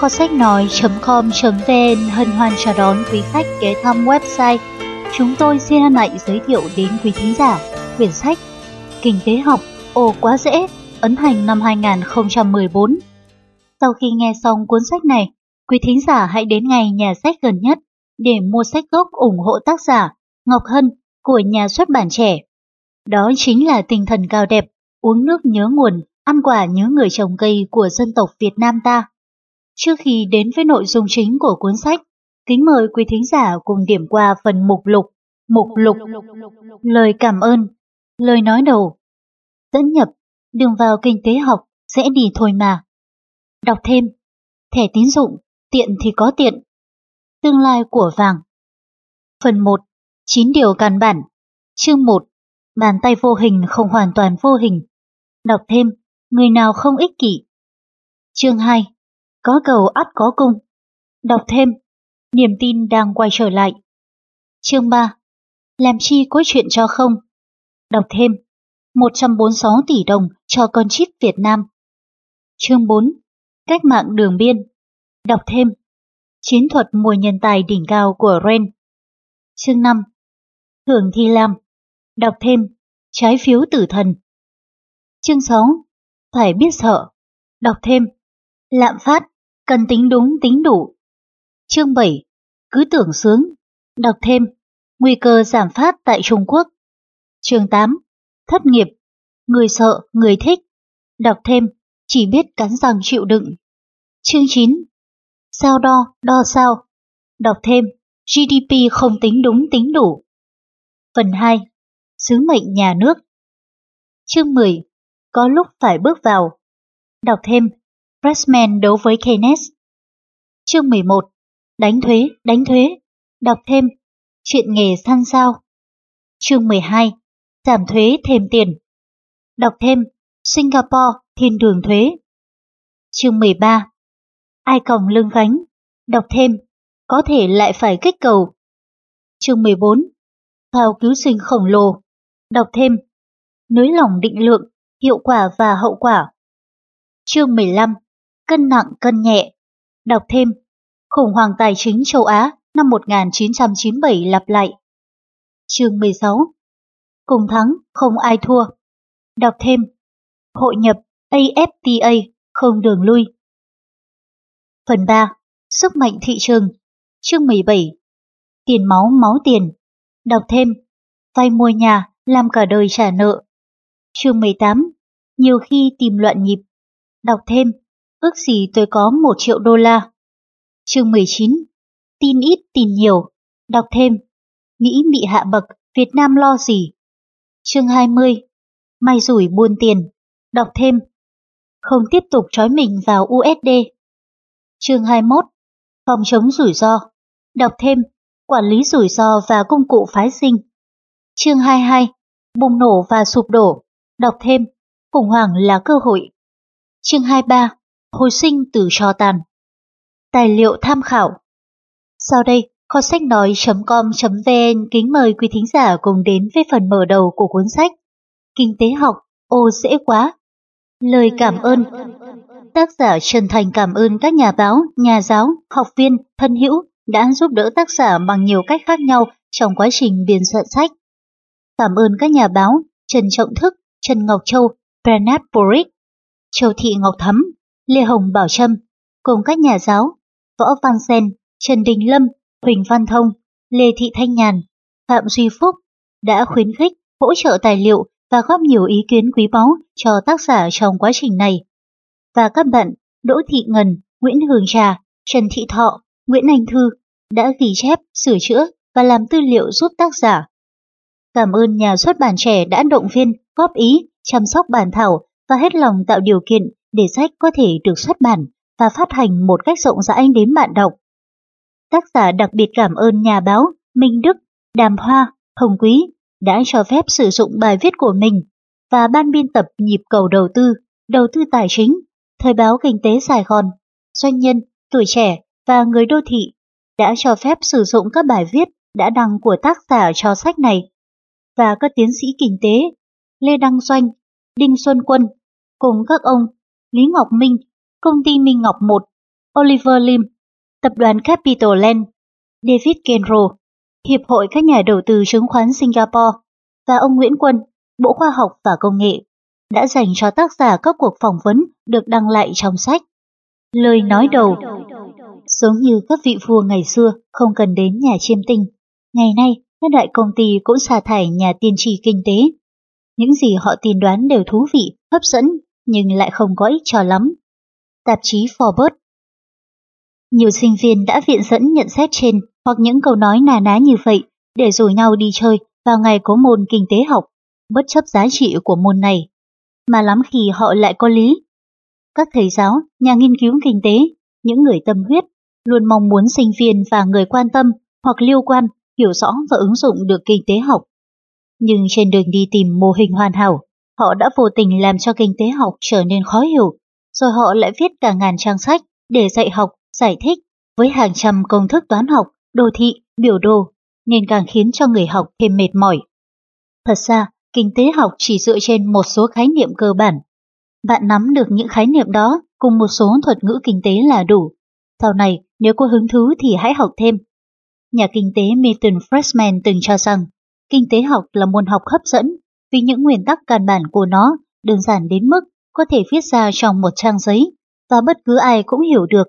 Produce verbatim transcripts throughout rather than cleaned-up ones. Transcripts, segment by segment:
Kho sách nói.com.vn hân hoan chào đón quý khách ghé thăm website. Chúng tôi xin hân hạnh giới thiệu đến quý thính giả quyển sách Kinh tế học, ồ quá dễ, ấn hành năm hai nghìn không trăm mười bốn. Sau khi nghe xong cuốn sách này, quý thính giả hãy đến ngay nhà sách gần nhất để mua sách gốc ủng hộ tác giả Ngọc Hân của nhà xuất bản Trẻ. Đó chính là tinh thần cao đẹp, uống nước nhớ nguồn, ăn quả nhớ người trồng cây của dân tộc Việt Nam ta. Trước khi đến với nội dung chính của cuốn sách, kính mời quý thính giả cùng điểm qua phần mục lục. Mục lục, lời cảm ơn, lời nói đầu, dẫn nhập, đường vào kinh tế học, dễ đi thôi mà. Đọc thêm, thẻ tín dụng, tiện thì có tiện. Tương lai của vàng. Phần một, chín điều căn bản. Chương một, bàn tay vô hình không hoàn toàn vô hình. Đọc thêm, người nào không ích kỷ. Chương hai, có cầu ắt có cung. Đọc thêm, niềm tin đang quay trở lại. Chương ba, làm chi có chuyện cho không. Đọc thêm, một trăm bốn mươi sáu tỷ đồng cho con chip Việt Nam. Chương bốn, cách mạng đường biên. Đọc thêm, chiến thuật mùa nhân tài đỉnh cao của Ren. Chương năm, thưởng Thi Lam. Đọc thêm, trái phiếu tử thần. Chương sáu, phải biết sợ. Đọc thêm, lạm phát, cần tính đúng tính đủ. Chương bảy, cứ tưởng sướng. Đọc thêm, nguy cơ giảm phát tại Trung Quốc. Chương tám, thất nghiệp, người sợ, người thích. Đọc thêm, chỉ biết cắn răng chịu đựng. Chương chín, sao đo, đo sao. Đọc thêm, giê đê pê không tính đúng tính đủ. Phần hai, sứ mệnh nhà nước. Chương mười, có lúc phải bước vào. Đọc thêm, Freshman đấu với Keynes. Chương mười một, đánh thuế, đánh thuế. Đọc thêm, chuyện nghề săn sao. Chương mười hai, giảm thuế thêm tiền. Đọc thêm, Singapore thiên đường thuế. Chương mười ba, ai còng lưng gánh. Đọc thêm, có thể lại phải kích cầu. Chương mười bốn, phao cứu sinh khổng lồ. Đọc thêm, nới lỏng định lượng, hiệu quả và hậu quả. Chương mười lăm, cân nặng cân nhẹ. Đọc thêm, khủng hoảng tài chính châu Á năm một nghìn chín trăm chín mươi bảy lặp lại. Chương mười sáu, cùng thắng không ai thua. Đọc thêm, hội nhập a ép tê a không đường lui. Phần ba, sức mạnh thị trường. Chương mười bảy, tiền máu máu tiền. Đọc thêm, vay mua nhà làm cả đời trả nợ. Chương mười tám, nhiều khi tìm loạn nhịp. Đọc thêm, ước gì tôi có một triệu đô la. Chương mười chín, tin ít tin nhiều. Đọc thêm, Mỹ bị hạ bậc, Việt Nam lo gì. Chương hai mươi, may rủi buôn tiền. Đọc thêm, không tiếp tục trói mình vào u ét đê. Chương hai mươi mốt, phòng chống rủi ro. Đọc thêm, quản lý rủi ro và công cụ phái sinh. Chương hai mươi hai, bùng nổ và sụp đổ. Đọc thêm, khủng hoảng là cơ hội. Chương hai mươi ba, hồi sinh từ tro tàn. Tài liệu tham khảo. Sau đây, kho sách nói.com.vn kính mời quý thính giả cùng đến với phần mở đầu của cuốn sách Kinh tế học, ồ dễ quá. Lời cảm ơn. Tác giả chân thành cảm ơn các nhà báo, nhà giáo, học viên, thân hữu đã giúp đỡ tác giả bằng nhiều cách khác nhau trong quá trình biên soạn sách. Cảm ơn các nhà báo Trần Trọng Thức, Trần Ngọc Châu, Bernard Boric, Châu Thị Ngọc Thắm, Lê Hồng Bảo Trâm, cùng các nhà giáo Võ Văn Sen, Trần Đình Lâm, Huỳnh Văn Thông, Lê Thị Thanh Nhàn, Phạm Duy Phúc đã khuyến khích, hỗ trợ tài liệu và góp nhiều ý kiến quý báu cho tác giả trong quá trình này. Và các bạn Đỗ Thị Ngân, Nguyễn Hường Trà, Trần Thị Thọ, Nguyễn Anh Thư đã ghi chép, sửa chữa và làm tư liệu giúp tác giả. Cảm ơn nhà xuất bản Trẻ đã động viên, góp ý, chăm sóc bản thảo và hết lòng tạo điều kiện để sách có thể được xuất bản và phát hành một cách rộng rãi đến bạn đọc. Tác giả đặc biệt cảm ơn nhà báo Minh Đức, Đàm Hoa, Hồng Quý đã cho phép sử dụng bài viết của mình và ban biên tập Nhịp cầu đầu tư, Đầu tư tài chính, Thời báo Kinh tế Sài Gòn, Doanh nhân, Tuổi trẻ và Người đô thị đã cho phép sử dụng các bài viết đã đăng của tác giả cho sách này. Và các tiến sĩ kinh tế Lê Đăng Doanh, Đinh Xuân Quân cùng các ông Lý Ngọc Minh, công ty Minh Ngọc một, Oliver Lim, Tập đoàn Capital Land, David Kenro, Hiệp hội các nhà đầu tư chứng khoán Singapore và ông Nguyễn Quân, Bộ Khoa học và Công nghệ, đã dành cho tác giả các cuộc phỏng vấn được đăng lại trong sách. Lời nói đầu. Giống như các vị vua ngày xưa không cần đến nhà chiêm tinh, ngày nay các đại công ty cũng sa thải nhà tiên tri kinh tế. Những gì họ tiên đoán đều thú vị, hấp dẫn, nhưng lại không có ích cho lắm. Tạp chí Forbes. Nhiều sinh viên đã viện dẫn nhận xét trên hoặc những câu nói nà ná như vậy để rủ nhau đi chơi vào ngày có môn kinh tế học, bất chấp giá trị của môn này. Mà lắm khi họ lại có lý. Các thầy giáo, nhà nghiên cứu kinh tế, những người tâm huyết, luôn mong muốn sinh viên và người quan tâm hoặc liên quan hiểu rõ và ứng dụng được kinh tế học. Nhưng trên đường đi tìm mô hình hoàn hảo, họ đã vô tình làm cho kinh tế học trở nên khó hiểu, rồi họ lại viết cả ngàn trang sách để dạy học, giải thích với hàng trăm công thức toán học, đồ thị, biểu đồ, nên càng khiến cho người học thêm mệt mỏi. Thật ra, kinh tế học chỉ dựa trên một số khái niệm cơ bản. Bạn nắm được những khái niệm đó cùng một số thuật ngữ kinh tế là đủ. Sau này, nếu có hứng thú thì hãy học thêm. Nhà kinh tế Milton Friedman từng cho rằng, kinh tế học là môn học hấp dẫn vì những nguyên tắc căn bản của nó đơn giản đến mức có thể viết ra trong một trang giấy và bất cứ ai cũng hiểu được.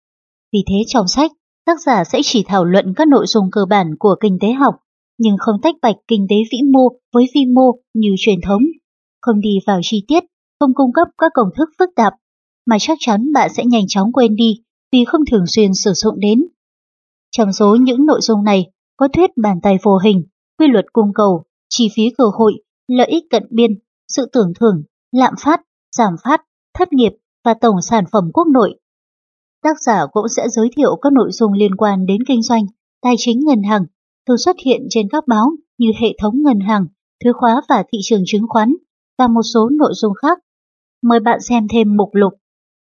Vì thế trong sách, tác giả sẽ chỉ thảo luận các nội dung cơ bản của kinh tế học, nhưng không tách bạch kinh tế vĩ mô với vi mô như truyền thống, không đi vào chi tiết, không cung cấp các công thức phức tạp, mà chắc chắn bạn sẽ nhanh chóng quên đi vì không thường xuyên sử dụng đến. Trong số những nội dung này có thuyết bàn tay vô hình, quy luật cung cầu, chi phí cơ hội, lợi ích cận biên, sự tưởng thưởng, lạm phát, giảm phát, thất nghiệp và tổng sản phẩm quốc nội. Tác giả cũng sẽ giới thiệu các nội dung liên quan đến kinh doanh, tài chính ngân hàng, thường xuất hiện trên các báo như hệ thống ngân hàng, thuế khóa và thị trường chứng khoán, và một số nội dung khác. Mời bạn xem thêm mục lục.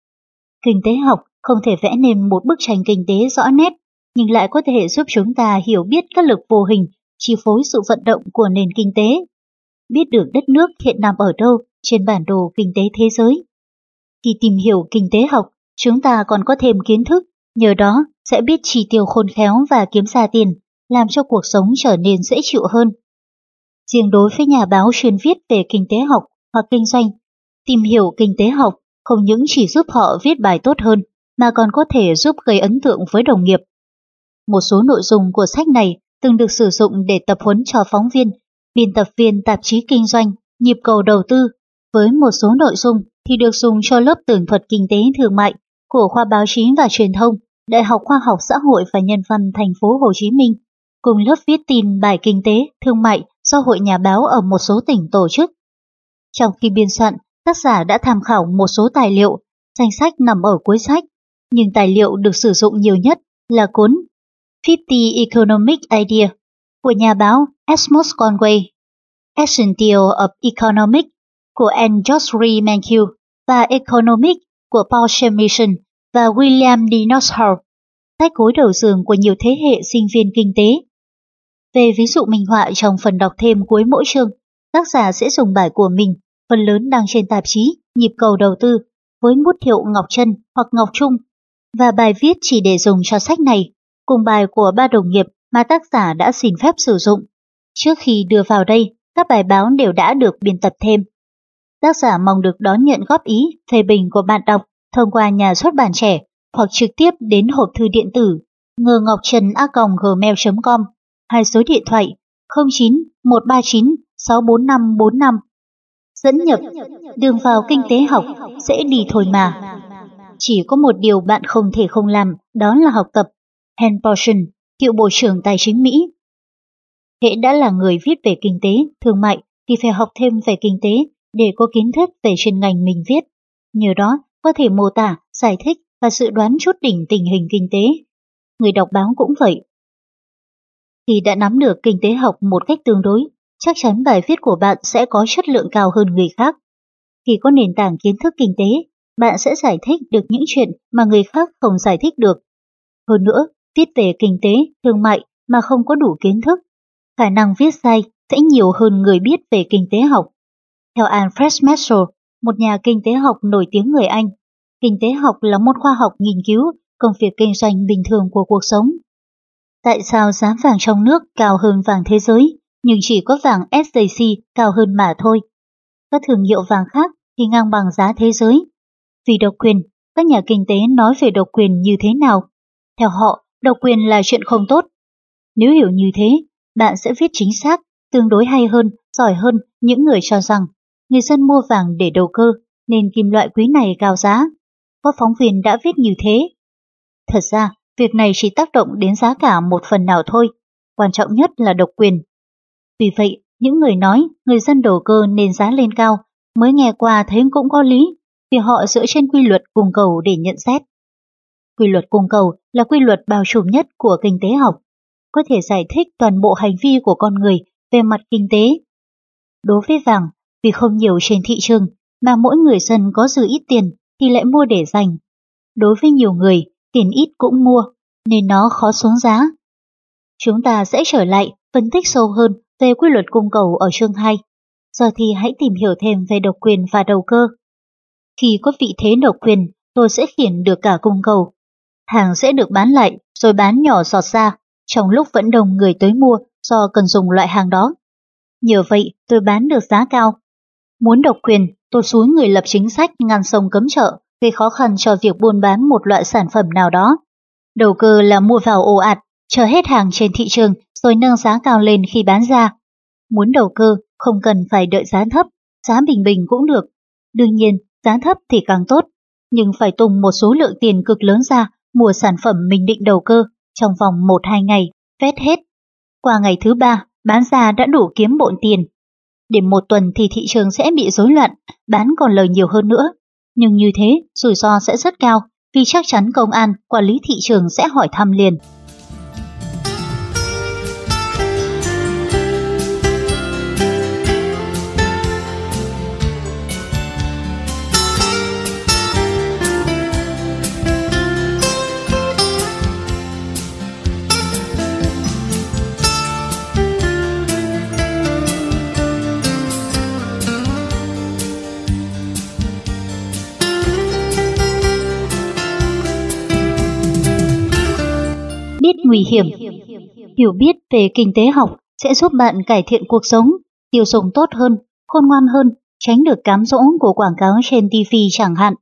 Kinh tế học không thể vẽ nên một bức tranh kinh tế rõ nét, nhưng lại có thể giúp chúng ta hiểu biết các lực vô hình chi phối sự vận động của nền kinh tế, biết được đất nước hiện nằm ở đâu trên bản đồ kinh tế thế giới. Khi tìm hiểu kinh tế học, chúng ta còn có thêm kiến thức, nhờ đó sẽ biết chi tiêu khôn khéo và kiếm ra tiền, làm cho cuộc sống trở nên dễ chịu hơn. Riêng đối với nhà báo chuyên viết về kinh tế học hoặc kinh doanh, tìm hiểu kinh tế học không những chỉ giúp họ viết bài tốt hơn, mà còn có thể giúp gây ấn tượng với đồng nghiệp. Một số nội dung của sách này từng được sử dụng để tập huấn cho phóng viên, biên tập viên tạp chí kinh doanh, nhịp cầu đầu tư, với một số nội dung thì được dùng cho lớp tường thuật kinh tế thương mại của khoa báo chí và truyền thông, Đại học Khoa học Xã hội và Nhân văn Thành phố Hồ Chí Minh, cùng lớp viết tin bài kinh tế, thương mại do Hội Nhà báo ở một số tỉnh tổ chức. Trong khi biên soạn, tác giả đã tham khảo một số tài liệu, danh sách nằm ở cuối sách, nhưng tài liệu được sử dụng nhiều nhất là cuốn năm mươi Economic Idea của nhà báo Asmus Conway, Essential of Economics của Anne Geoffrey Mankiw và Economics của Paul Jamieson và William D. Northouse, sách gối đầu giường của nhiều thế hệ sinh viên kinh tế. Về ví dụ minh họa trong phần đọc thêm cuối mỗi chương, tác giả sẽ dùng bài của mình, phần lớn đăng trên tạp chí Nhịp cầu đầu tư với bút hiệu Ngọc Trân hoặc Ngọc Trung, và bài viết chỉ để dùng cho sách này, cùng bài của ba đồng nghiệp mà tác giả đã xin phép sử dụng. Trước khi đưa vào đây, các bài báo đều đã được biên tập thêm. Tác giả mong được đón nhận góp ý, phê bình của bạn đọc thông qua nhà xuất bản Trẻ hoặc trực tiếp đến hộp thư điện tử ngờ ngọc trần a còng gmail chấm com, hay số điện thoại không chín một ba chín sáu bốn năm bốn năm. Dẫn nhập, đường vào kinh tế học sẽ đi thôi mà. Chỉ có một điều bạn không thể không làm, đó là học tập. Henry Paulson, cựu Bộ trưởng Tài chính Mỹ. Hễ đã là người viết về kinh tế, thương mại thì phải học thêm về kinh tế để có kiến thức về chuyên ngành mình viết. Nhờ đó có thể mô tả, giải thích và dự đoán chút đỉnh tình hình kinh tế. Người đọc báo cũng vậy. Khi đã nắm được kinh tế học một cách tương đối, chắc chắn bài viết của bạn sẽ có chất lượng cao hơn người khác. Khi có nền tảng kiến thức kinh tế, bạn sẽ giải thích được những chuyện mà người khác không giải thích được. Hơn nữa, viết về kinh tế, thương mại mà không có đủ kiến thức, khả năng viết sai sẽ nhiều hơn người biết về kinh tế học. Theo Alfred Marshall, một nhà kinh tế học nổi tiếng người Anh, kinh tế học là môn khoa học nghiên cứu công việc kinh doanh bình thường của cuộc sống. Tại sao giá vàng trong nước cao hơn vàng thế giới, nhưng chỉ có vàng ét gi xê cao hơn mà thôi? Các thương hiệu vàng khác thì ngang bằng giá thế giới. Vì độc quyền, các nhà kinh tế nói về độc quyền như thế nào? Theo họ, độc quyền là chuyện không tốt. Nếu hiểu như thế, bạn sẽ viết chính xác, tương đối hay hơn, giỏi hơn những người cho rằng người dân mua vàng để đầu cơ, nên kim loại quý này cao giá. Có phóng viên đã viết như thế. Thật ra, việc này chỉ tác động đến giá cả một phần nào thôi, quan trọng nhất là độc quyền. Vì vậy, những người nói người dân đầu cơ nên giá lên cao mới nghe qua thấy cũng có lý, vì họ dựa trên quy luật cung cầu để nhận xét. Quy luật cung cầu là quy luật bao trùm nhất của kinh tế học, có thể giải thích toàn bộ hành vi của con người về mặt kinh tế. Đối với vàng, vì không nhiều trên thị trường mà mỗi người dân có dư ít tiền thì lại mua để dành. Đối với nhiều người, tiền ít cũng mua, nên nó khó xuống giá. Chúng ta sẽ trở lại phân tích sâu hơn về quy luật cung cầu ở chương hai. Giờ thì hãy tìm hiểu thêm về độc quyền và đầu cơ. Khi có vị thế độc quyền, tôi sẽ khiển được cả cung cầu. Hàng sẽ được bán lại rồi bán nhỏ giọt ra, trong lúc vẫn đông người tới mua do cần dùng loại hàng đó. Nhờ vậy tôi bán được giá cao. Muốn độc quyền, tôi xúi người lập chính sách ngăn sông cấm chợ, gây khó khăn cho việc buôn bán một loại sản phẩm nào đó. Đầu cơ là mua vào ồ ạt, chờ hết hàng trên thị trường rồi nâng giá cao lên khi bán ra. Muốn đầu cơ, không cần phải đợi giá thấp, giá bình bình cũng được. Đương nhiên, giá thấp thì càng tốt, nhưng phải tung một số lượng tiền cực lớn ra mua sản phẩm mình định đầu cơ trong vòng một hai ngày, vét hết. Qua ngày thứ ba, bán ra đã đủ kiếm bộn tiền. Đến một tuần thì thị trường sẽ bị rối loạn, bán còn lời nhiều hơn nữa. Nhưng như thế, rủi ro sẽ rất cao, vì chắc chắn công an, quản lý thị trường sẽ hỏi thăm liền. Biết nguy hiểm. Hiểu biết về kinh tế học sẽ giúp bạn cải thiện cuộc sống, tiêu dùng tốt hơn, khôn ngoan hơn, tránh được cám dỗ của quảng cáo trên ti vi chẳng hạn.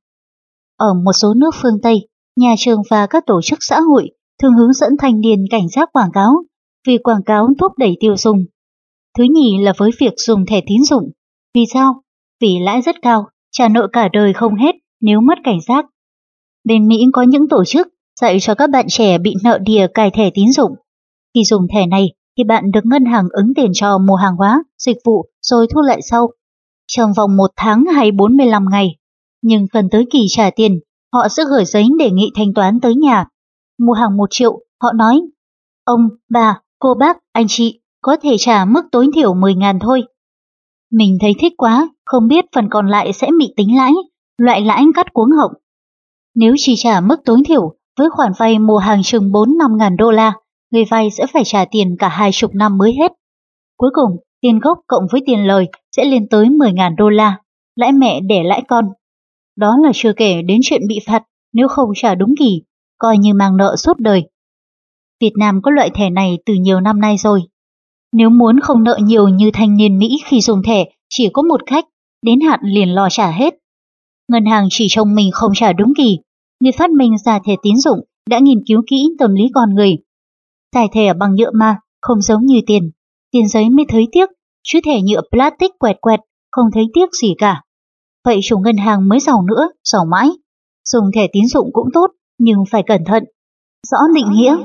Ở một số nước phương Tây, nhà trường và các tổ chức xã hội thường hướng dẫn thanh niên cảnh giác quảng cáo, vì quảng cáo thúc đẩy tiêu dùng. Thứ nhì là với việc dùng thẻ tín dụng. Vì sao? Vì lãi rất cao, trả nợ cả đời không hết nếu mất cảnh giác. Bên Mỹ có những tổ chức dạy cho các bạn trẻ bị nợ đìa cài thẻ tín dụng. Khi dùng thẻ này thì bạn được ngân hàng ứng tiền cho mua hàng hóa, dịch vụ rồi thu lại sau, trong vòng một tháng hay bốn mươi lăm ngày. Nhưng gần tới kỳ trả tiền, họ sẽ gửi giấy đề nghị thanh toán tới nhà. Mua hàng một triệu, họ nói: ông, bà, cô bác, anh chị có thể trả mức tối thiểu mười ngàn thôi. Mình thấy thích quá, không biết phần còn lại sẽ bị tính lãi, loại lãi cắt cuống họng. Nếu chỉ trả mức tối thiểu với khoản vay mua hàng chừng bốn năm ngàn đô la, người vay sẽ phải trả tiền cả hai chục năm mới hết. Cuối cùng, tiền gốc cộng với tiền lời sẽ lên tới mười ngàn đô la, lãi mẹ đẻ lãi con. Đó là chưa kể đến chuyện bị phạt nếu không trả đúng kỳ, coi như mang nợ suốt đời. Việt Nam có loại thẻ này từ nhiều năm nay rồi. Nếu muốn không nợ nhiều như thanh niên Mỹ khi dùng thẻ, chỉ có một cách, đến hạn liền lo trả hết. Ngân hàng chỉ trông mình không trả đúng kỳ, người phát minh ra thẻ tín dụng đã nghiên cứu kỹ tâm lý con người. Giải thẻ bằng nhựa mà, không giống như tiền. Tiền giấy mới thấy tiếc, chứ thẻ nhựa plastic quẹt quẹt, không thấy tiếc gì cả. Vậy chủ ngân hàng mới giàu nữa, giàu mãi. Dùng thẻ tín dụng cũng tốt, nhưng phải cẩn thận. Rõ định nghĩa.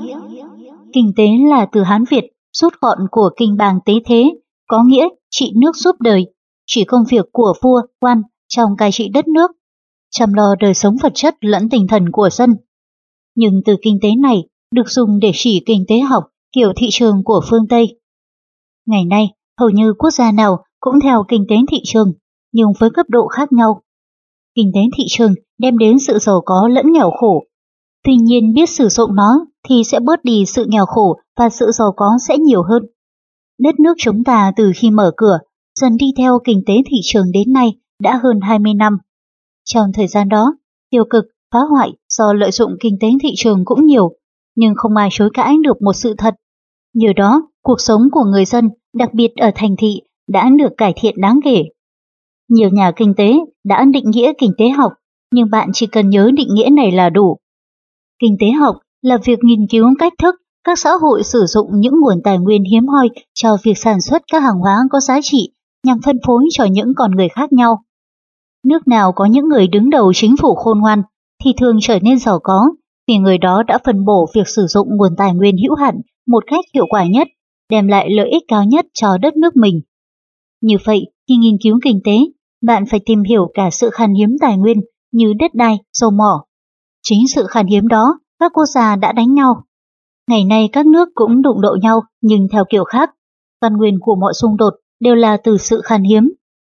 Kinh tế là từ Hán Việt, rút gọn của kinh bàng tế thế, có nghĩa trị nước giúp đời, chỉ công việc của vua, quan trong cai trị đất nước, chăm lo đời sống vật chất lẫn tinh thần của dân. Nhưng từ kinh tế này được dùng để chỉ kinh tế học kiểu thị trường của phương Tây. Ngày nay, hầu như quốc gia nào cũng theo kinh tế thị trường, nhưng với cấp độ khác nhau. Kinh tế thị trường đem đến sự giàu có lẫn nghèo khổ. Tuy nhiên biết sử dụng nó thì sẽ bớt đi sự nghèo khổ và sự giàu có sẽ nhiều hơn. Đất nước chúng ta từ khi mở cửa, dần đi theo kinh tế thị trường đến nay đã hơn hai mươi năm. Trong thời gian đó, tiêu cực, phá hoại, do lợi dụng kinh tế thị trường cũng nhiều, nhưng không ai chối cãi được một sự thật. Nhờ đó, cuộc sống của người dân, đặc biệt ở thành thị, đã được cải thiện đáng kể. Nhiều nhà kinh tế đã định nghĩa kinh tế học, nhưng bạn chỉ cần nhớ định nghĩa này là đủ. Kinh tế học là việc nghiên cứu cách thức các xã hội sử dụng những nguồn tài nguyên hiếm hoi cho việc sản xuất các hàng hóa có giá trị nhằm phân phối cho những con người khác nhau. Nước nào có những người đứng đầu chính phủ khôn ngoan thì thường trở nên giàu có vì người đó đã phân bổ việc sử dụng nguồn tài nguyên hữu hạn một cách hiệu quả nhất, đem lại lợi ích cao nhất cho đất nước mình. Như vậy, khi nghiên cứu kinh tế, bạn phải tìm hiểu cả sự khan hiếm tài nguyên như đất đai, dầu mỏ. Chính sự khan hiếm đó, các quốc gia đã đánh nhau. Ngày nay các nước cũng đụng độ nhau nhưng theo kiểu khác. Căn nguyên của mọi xung đột đều là từ sự khan hiếm.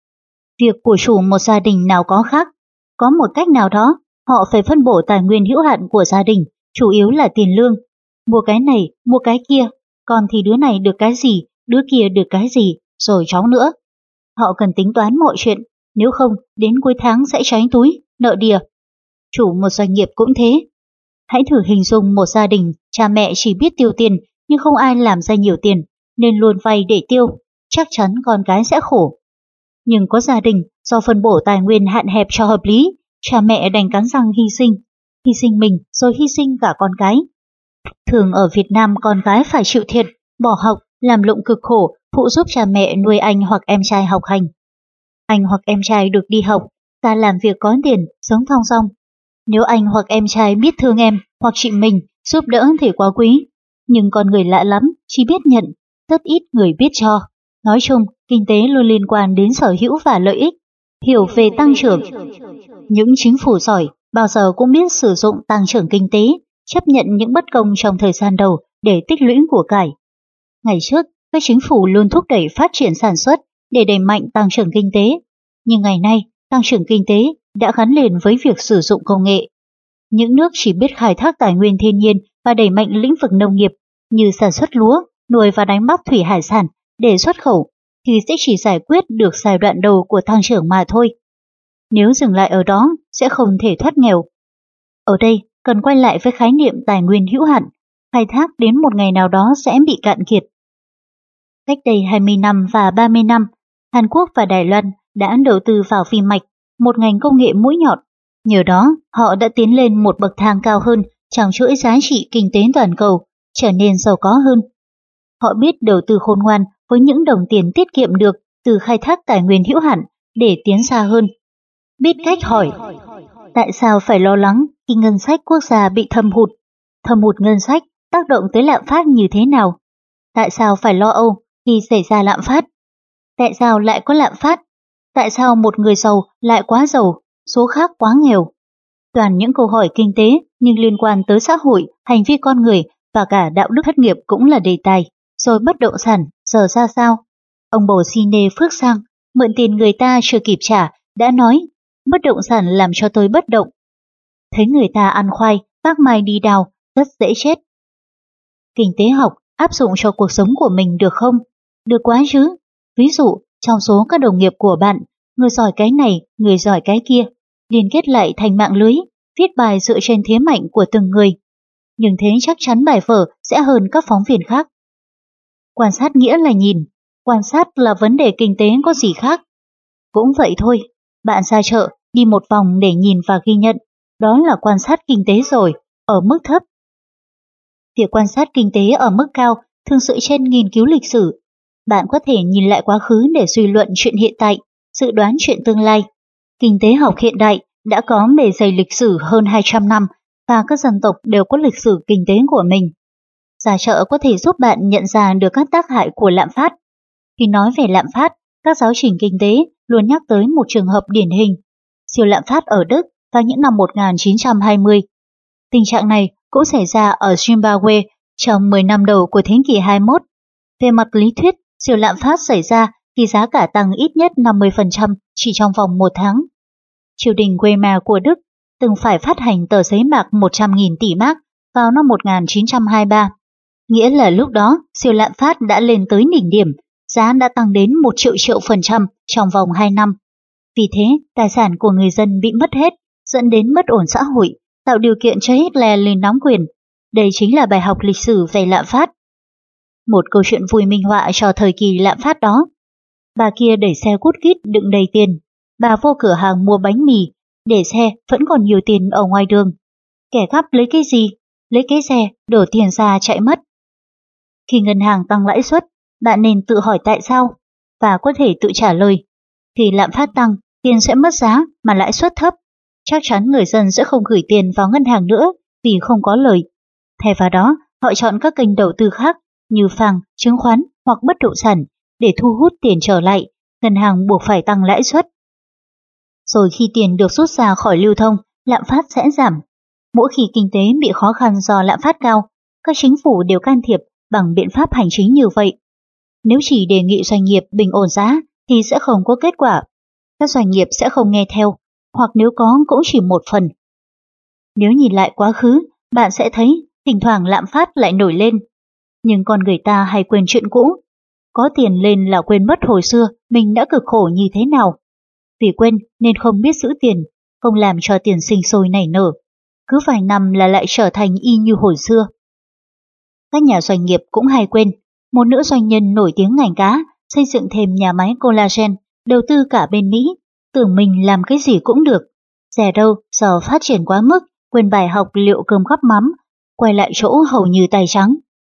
Việc của chủ một gia đình nào có khác. Có một cách nào đó, họ phải phân bổ tài nguyên hữu hạn của gia đình, chủ yếu là tiền lương. Mua cái này, mua cái kia, còn thì đứa này được cái gì, đứa kia được cái gì, rồi cháu nữa. Họ cần tính toán mọi chuyện, nếu không đến cuối tháng sẽ cháy túi, nợ đìa. Chủ một doanh nghiệp cũng thế. Hãy thử hình dung một gia đình, cha mẹ chỉ biết tiêu tiền nhưng không ai làm ra nhiều tiền, nên luôn vay để tiêu, chắc chắn con cái sẽ khổ. Nhưng có gia đình do phân bổ tài nguyên hạn hẹp cho hợp lý, cha mẹ đành cắn răng hy sinh, hy sinh mình rồi hy sinh cả con cái. Thường ở Việt Nam con cái phải chịu thiệt, bỏ học, làm lụng cực khổ, phụ giúp cha mẹ nuôi anh hoặc em trai học hành. Anh hoặc em trai được đi học, ta làm việc có tiền, sống thong dong. Nếu anh hoặc em trai biết thương em hoặc chị mình, giúp đỡ thì quá quý. Nhưng con người lạ lắm, chỉ biết nhận, rất ít người biết cho. Nói chung, kinh tế luôn liên quan đến sở hữu và lợi ích. Hiểu về tăng trưởng. Những chính phủ giỏi bao giờ cũng biết sử dụng tăng trưởng kinh tế, chấp nhận những bất công trong thời gian đầu để tích lũy của cải. Ngày trước, các chính phủ luôn thúc đẩy phát triển sản xuất để đẩy mạnh tăng trưởng kinh tế. Nhưng ngày nay, tăng trưởng kinh tế đã gắn liền với việc sử dụng công nghệ. Những nước chỉ biết khai thác tài nguyên thiên nhiên và đẩy mạnh lĩnh vực nông nghiệp như sản xuất lúa, nuôi và đánh bắt thủy hải sản để xuất khẩu thì sẽ chỉ giải quyết được giai đoạn đầu của tăng trưởng mà thôi. Nếu dừng lại ở đó sẽ không thể thoát nghèo. Ở đây cần quay lại với khái niệm tài nguyên hữu hạn, khai thác đến một ngày nào đó sẽ bị cạn kiệt. Cách đây hai mươi năm và ba mươi năm, Hàn Quốc và Đài Loan đã đầu tư vào vi mạch, một ngành công nghệ mũi nhọn. Nhờ đó, họ đã tiến lên một bậc thang cao hơn trong chuỗi giá trị kinh tế toàn cầu, trở nên giàu có hơn. Họ biết đầu tư khôn ngoan với những đồng tiền tiết kiệm được từ khai thác tài nguyên hữu hạn để tiến xa hơn. Biết cách hỏi, tại sao phải lo lắng khi ngân sách quốc gia bị thâm hụt? Thâm hụt ngân sách tác động tới lạm phát như thế nào? Tại sao phải lo âu khi xảy ra lạm phát? Tại sao lại có lạm phát? Tại sao một người giàu lại quá giàu, số khác quá nghèo? Toàn những câu hỏi kinh tế nhưng liên quan tới xã hội, hành vi con người và cả đạo đức thất nghiệp cũng là đề tài. Rồi bất động sản, giờ ra sao? Ông bầu Sine Phước Sang, mượn tiền người ta chưa kịp trả, đã nói, bất động sản làm cho tôi bất động. Thấy người ta ăn khoai, bác mai đi đào, rất dễ chết. Kinh tế học áp dụng cho cuộc sống của mình được không? Được quá chứ. Ví dụ, trong số các đồng nghiệp của bạn, người giỏi cái này, người giỏi cái kia, liên kết lại thành mạng lưới, viết bài dựa trên thế mạnh của từng người. Nhưng thế chắc chắn bài vở sẽ hơn các phóng viên khác. Quan sát nghĩa là nhìn, quan sát là vấn đề kinh tế có gì khác. Cũng vậy thôi, bạn ra chợ, đi một vòng để nhìn và ghi nhận, đó là quan sát kinh tế rồi, ở mức thấp. Việc quan sát kinh tế ở mức cao thường dựa trên nghiên cứu lịch sử. Bạn có thể nhìn lại quá khứ để suy luận chuyện hiện tại, dự đoán chuyện tương lai. Kinh tế học hiện đại đã có bề dày lịch sử hơn hai trăm năm và các dân tộc đều có lịch sử kinh tế của mình. Ra chợ có thể giúp bạn nhận ra được các tác hại của lạm phát. Khi nói về lạm phát, các giáo trình kinh tế luôn nhắc tới một trường hợp điển hình, siêu lạm phát ở Đức vào những năm một nghìn chín trăm hai mươi. Tình trạng này cũng xảy ra ở Zimbabwe trong mười năm đầu của thế kỷ hai mươi mốt. Về mặt lý thuyết, siêu lạm phát xảy ra khi giá cả tăng ít nhất năm mươi phần trăm chỉ trong vòng một tháng. Triều đình Weimar của Đức từng phải phát hành tờ giấy bạc một trăm nghìn tỷ mark vào năm một nghìn chín trăm hai mươi ba. Nghĩa là lúc đó siêu lạm phát đã lên tới đỉnh điểm, giá đã tăng đến một triệu triệu phần trăm trong vòng hai năm. Vì thế, tài sản của người dân bị mất hết, dẫn đến bất ổn xã hội, tạo điều kiện cho Hitler lên nắm quyền. Đây chính là bài học lịch sử về lạm phát. Một câu chuyện vui minh họa cho thời kỳ lạm phát đó. Bà kia đẩy xe cút kít đựng đầy tiền. Bà vô cửa hàng mua bánh mì, để xe vẫn còn nhiều tiền ở ngoài đường. Kẻ cắp lấy cái gì? Lấy cái xe, đổ tiền ra chạy mất. Khi ngân hàng tăng lãi suất, bạn nên tự hỏi tại sao, và có thể tự trả lời. Khi lạm phát tăng, tiền sẽ mất giá mà lãi suất thấp. Chắc chắn người dân sẽ không gửi tiền vào ngân hàng nữa vì không có lời. Thay vào đó, họ chọn các kênh đầu tư khác như vàng, chứng khoán hoặc bất động sản để thu hút tiền trở lại. Ngân hàng buộc phải tăng lãi suất. Rồi khi tiền được rút ra khỏi lưu thông, lạm phát sẽ giảm. Mỗi khi kinh tế bị khó khăn do lạm phát cao, các chính phủ đều can thiệp bằng biện pháp hành chính như vậy. Nếu chỉ đề nghị doanh nghiệp bình ổn giá thì sẽ không có kết quả. Các doanh nghiệp sẽ không nghe theo, hoặc nếu có cũng chỉ một phần. Nếu nhìn lại quá khứ, bạn sẽ thấy thỉnh thoảng lạm phát lại nổi lên. Nhưng con người ta hay quên chuyện cũ. Có tiền lên là quên mất hồi xưa mình đã cực khổ như thế nào. Vì quên nên không biết giữ tiền, không làm cho tiền sinh sôi nảy nở. Cứ vài năm là lại trở thành y như hồi xưa. Các nhà doanh nghiệp cũng hay quên. Một nữ doanh nhân nổi tiếng ngành cá xây dựng thêm nhà máy collagen, đầu tư cả bên Mỹ, tưởng mình làm cái gì cũng được. Rẻ đâu, giờ phát triển quá mức, quên bài học liệu cơm gắp mắm, quay lại chỗ hầu như tay trắng.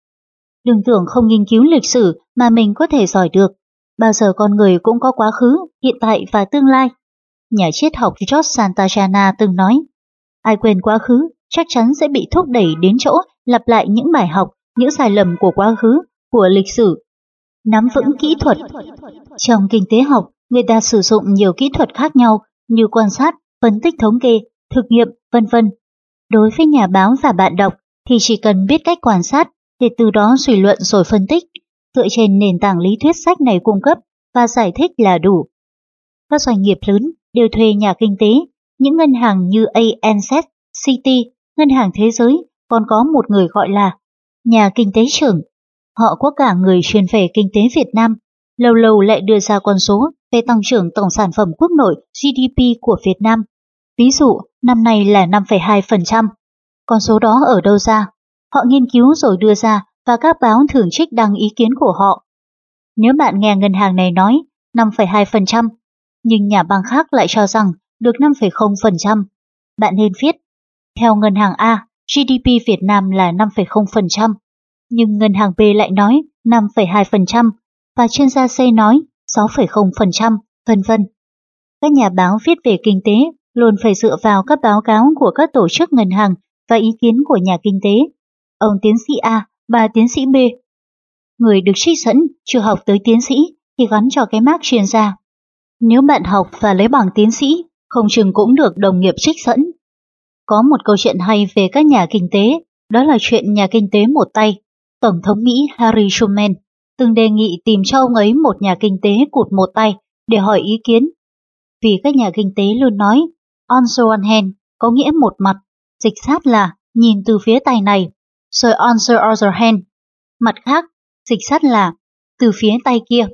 Đừng tưởng không nghiên cứu lịch sử mà mình có thể giỏi được. Bao giờ con người cũng có quá khứ, hiện tại và tương lai. Nhà triết học George Santayana từng nói, ai quên quá khứ chắc chắn sẽ bị thúc đẩy đến chỗ lặp lại những bài học, những sai lầm của quá khứ, của lịch sử. Nắm vững kỹ thuật. Trong kinh tế học, người ta sử dụng nhiều kỹ thuật khác nhau như quan sát, phân tích thống kê, thực nghiệm, vân vân. Đối với nhà báo và bạn đọc thì chỉ cần biết cách quan sát để từ đó suy luận rồi phân tích, dựa trên nền tảng lý thuyết sách này cung cấp và giải thích là đủ. Các doanh nghiệp lớn đều thuê nhà kinh tế, những ngân hàng như a en zét, Citi, Ngân hàng Thế giới còn có một người gọi là nhà kinh tế trưởng. Họ có cả người chuyên về kinh tế Việt Nam, lâu lâu lại đưa ra con số về tăng trưởng tổng sản phẩm quốc nội giê đê pê của Việt Nam. Ví dụ, năm nay là năm phẩy hai phần trăm. Con số đó ở đâu ra? Họ nghiên cứu rồi đưa ra và các báo thường trích đăng ý kiến của họ. Nếu bạn nghe ngân hàng này nói năm phẩy hai phần trăm, nhưng nhà băng khác lại cho rằng được năm phẩy không phần trăm, bạn nên viết, theo ngân hàng A, giê đê pê Việt Nam là năm phẩy không phần trăm, nhưng ngân hàng B lại nói năm phẩy hai phần trăm và chuyên gia C nói sáu phẩy không phần trăm, vân vân. Các nhà báo viết về kinh tế luôn phải dựa vào các báo cáo của các tổ chức ngân hàng và ý kiến của nhà kinh tế, ông tiến sĩ A, bà tiến sĩ B. Người được trích dẫn chưa học tới tiến sĩ thì gắn cho cái mác chuyên gia. Nếu bạn học và lấy bằng tiến sĩ, không chừng cũng được đồng nghiệp trích dẫn. Có một câu chuyện hay về các nhà kinh tế, đó là chuyện nhà kinh tế một tay. Tổng thống Mỹ Harry Truman từng đề nghị tìm cho ông ấy một nhà kinh tế cụt một tay để hỏi ý kiến. Vì các nhà kinh tế luôn nói on the one hand có nghĩa một mặt, dịch sát là nhìn từ phía tay này, rồi on the other hand, mặt khác, dịch sát là từ phía tay kia.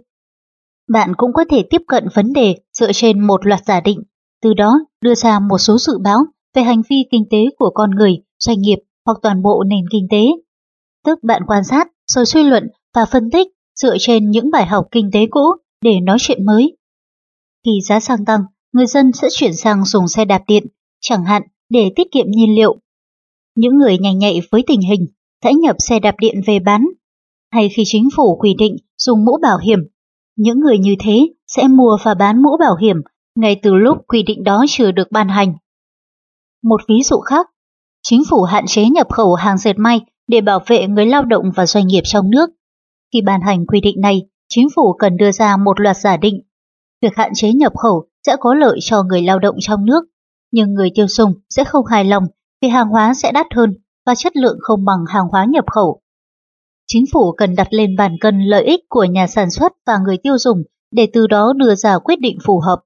Bạn cũng có thể tiếp cận vấn đề dựa trên một loạt giả định, từ đó đưa ra một số dự báo về hành vi kinh tế của con người, doanh nghiệp hoặc toàn bộ nền kinh tế. Tức bạn quan sát rồi suy luận và phân tích dựa trên những bài học kinh tế cũ để nói chuyện mới. Khi giá xăng tăng, người dân sẽ chuyển sang dùng xe đạp điện, chẳng hạn để tiết kiệm nhiên liệu. Những người nhanh nhạy với tình hình sẽ nhập xe đạp điện về bán. Hay khi chính phủ quy định dùng mũ bảo hiểm, những người như thế sẽ mua và bán mũ bảo hiểm ngay từ lúc quy định đó chưa được ban hành. Một ví dụ khác, chính phủ hạn chế nhập khẩu hàng dệt may để bảo vệ người lao động và doanh nghiệp trong nước. Khi ban hành quy định này, chính phủ cần đưa ra một loạt giả định. Việc hạn chế nhập khẩu sẽ có lợi cho người lao động trong nước, nhưng người tiêu dùng sẽ không hài lòng vì hàng hóa sẽ đắt hơn và chất lượng không bằng hàng hóa nhập khẩu. Chính phủ cần đặt lên bàn cân lợi ích của nhà sản xuất và người tiêu dùng để từ đó đưa ra quyết định phù hợp.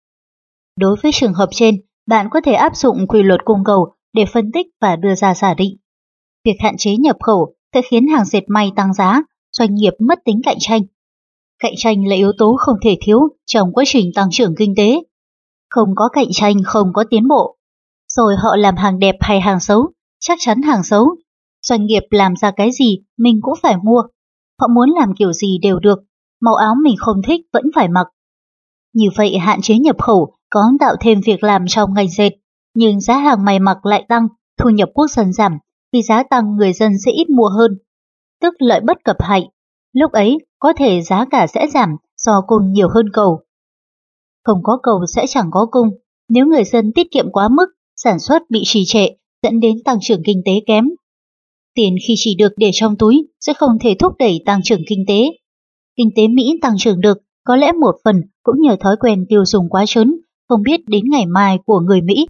Đối với trường hợp trên, bạn có thể áp dụng quy luật cung cầu để phân tích và đưa ra giả định. Việc hạn chế nhập khẩu sẽ khiến hàng dệt may tăng giá, doanh nghiệp mất tính cạnh tranh. Cạnh tranh là yếu tố không thể thiếu trong quá trình tăng trưởng kinh tế. Không có cạnh tranh không có tiến bộ. Rồi họ làm hàng đẹp hay hàng xấu? Chắc chắn hàng xấu. Doanh nghiệp làm ra cái gì mình cũng phải mua. Họ muốn làm kiểu gì đều được, màu áo mình không thích vẫn phải mặc. Như vậy hạn chế nhập khẩu có tạo thêm việc làm trong ngành dệt, nhưng giá hàng may mặc lại tăng, thu nhập quốc dân giảm, vì giá tăng người dân sẽ ít mua hơn. Tức lợi bất cập hại. Lúc ấy có thể giá cả sẽ giảm do cung nhiều hơn cầu. Không có cầu sẽ chẳng có cung. Nếu người dân tiết kiệm quá mức, sản xuất bị trì trệ, dẫn đến tăng trưởng kinh tế kém. Tiền khi chỉ được để trong túi sẽ không thể thúc đẩy tăng trưởng kinh tế. Kinh tế Mỹ tăng trưởng được có lẽ một phần cũng nhờ thói quen tiêu dùng quá trớn, không biết đến ngày mai của người Mỹ.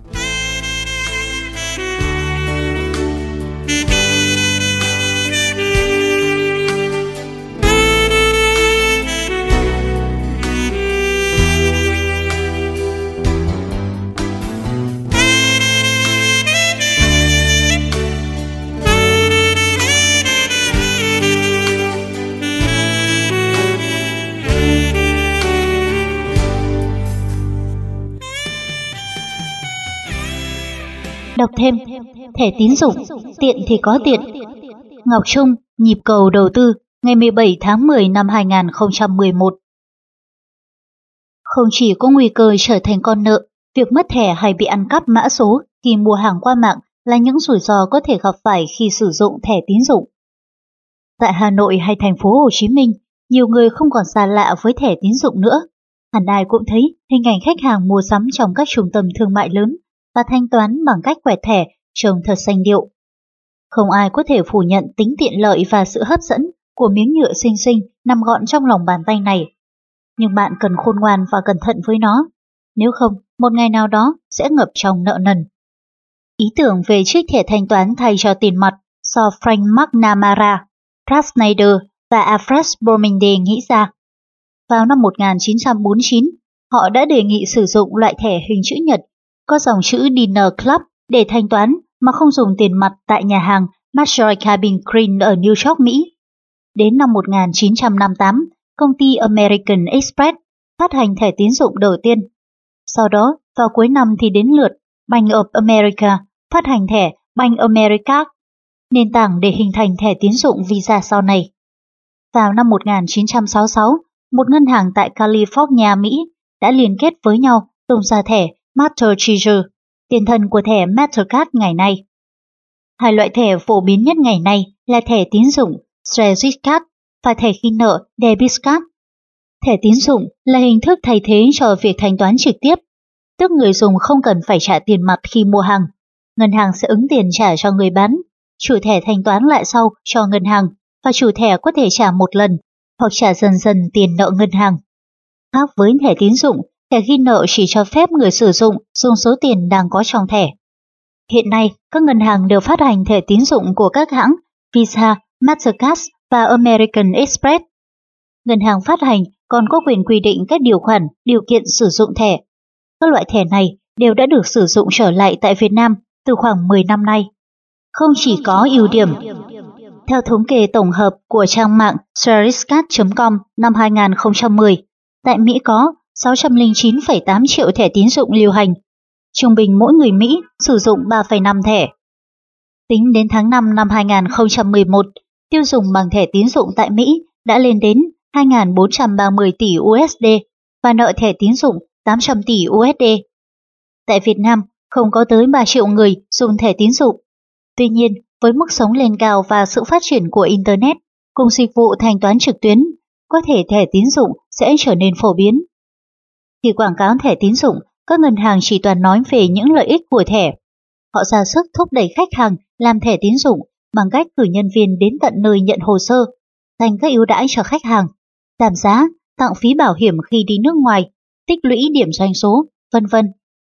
Đọc thêm, thẻ tín dụng, tiện thì có tiện. Ngọc Trung, nhịp cầu đầu tư, ngày mười bảy tháng mười năm hai nghìn không trăm mười một. Không chỉ có nguy cơ trở thành con nợ, việc mất thẻ hay bị ăn cắp mã số khi mua hàng qua mạng là những rủi ro có thể gặp phải khi sử dụng thẻ tín dụng. Tại Hà Nội hay thành phố Hồ Chí Minh, nhiều người không còn xa lạ với thẻ tín dụng nữa. Hẳn ai cũng thấy hình ảnh khách hàng mua sắm trong các trung tâm thương mại lớn và thanh toán bằng cách quẹt thẻ trông thật sanh điệu. Không ai có thể phủ nhận tính tiện lợi và sự hấp dẫn của miếng nhựa xinh xinh nằm gọn trong lòng bàn tay này. Nhưng bạn cần khôn ngoan và cẩn thận với nó, nếu không một ngày nào đó sẽ ngập trong nợ nần. Ý tưởng về chiếc thẻ thanh toán thay cho tiền mặt do Frank McNamara, Brad Snyder và Alfred Brominde nghĩ ra. Vào năm một nghìn chín trăm bốn mươi chín, họ đã đề nghị sử dụng loại thẻ hình chữ nhật có dòng chữ Dinner Club để thanh toán mà không dùng tiền mặt tại nhà hàng Marjorie Cabin Green ở New York, Mỹ. Đến năm một nghìn chín trăm năm mươi tám, công ty American Express phát hành thẻ tín dụng đầu tiên. Sau đó, vào cuối năm thì đến lượt Bank of America phát hành thẻ Bank America, nền tảng để hình thành thẻ tín dụng Visa sau này. Vào năm một nghìn chín trăm sáu mươi sáu, một ngân hàng tại California, Mỹ đã liên kết với nhau tung ra thẻ Master Treasure, tiền thân của thẻ Mastercard ngày nay. Hai loại thẻ phổ biến nhất ngày nay là thẻ tín dụng Credit Card và thẻ ghi nợ Debit Card. Thẻ tín dụng là hình thức thay thế cho việc thanh toán trực tiếp, tức người dùng không cần phải trả tiền mặt khi mua hàng. Ngân hàng sẽ ứng tiền trả cho người bán, chủ thẻ thanh toán lại sau cho ngân hàng và chủ thẻ có thể trả một lần hoặc trả dần dần tiền nợ ngân hàng. Khác với thẻ tín dụng, thẻ ghi nợ chỉ cho phép người sử dụng dùng số tiền đang có trong thẻ. Hiện nay, các ngân hàng đều phát hành thẻ tín dụng của các hãng Visa, Mastercard và American Express. Ngân hàng phát hành còn có quyền quy định các điều khoản, điều kiện sử dụng thẻ. Các loại thẻ này đều đã được sử dụng trở lại tại Việt Nam từ khoảng mười năm nay. Không chỉ có ưu điểm. Theo thống kê tổng hợp của trang mạng Creditcard chấm com năm hai nghìn không trăm mười, tại Mỹ có sáu trăm lẻ chín phẩy tám triệu thẻ tín dụng lưu hành. Trung bình mỗi người Mỹ sử dụng ba phẩy năm thẻ. Tính đến tháng năm năm hai nghìn không trăm mười một, tiêu dùng bằng thẻ tín dụng tại Mỹ đã lên đến hai nghìn bốn trăm ba mươi tỷ u ét đê và nợ thẻ tín dụng tám trăm tỷ u ét đê. Tại Việt Nam, không có tới ba triệu người dùng thẻ tín dụng. Tuy nhiên, với mức sống lên cao và sự phát triển của Internet cùng dịch vụ thanh toán trực tuyến, có thể thẻ tín dụng sẽ trở nên phổ biến. Khi quảng cáo thẻ tín dụng, các ngân hàng chỉ toàn nói về những lợi ích của thẻ. Họ ra sức thúc đẩy khách hàng làm thẻ tín dụng bằng cách cử nhân viên đến tận nơi nhận hồ sơ, dành các ưu đãi cho khách hàng, giảm giá, tặng phí bảo hiểm khi đi nước ngoài, tích lũy điểm doanh số, vân vân.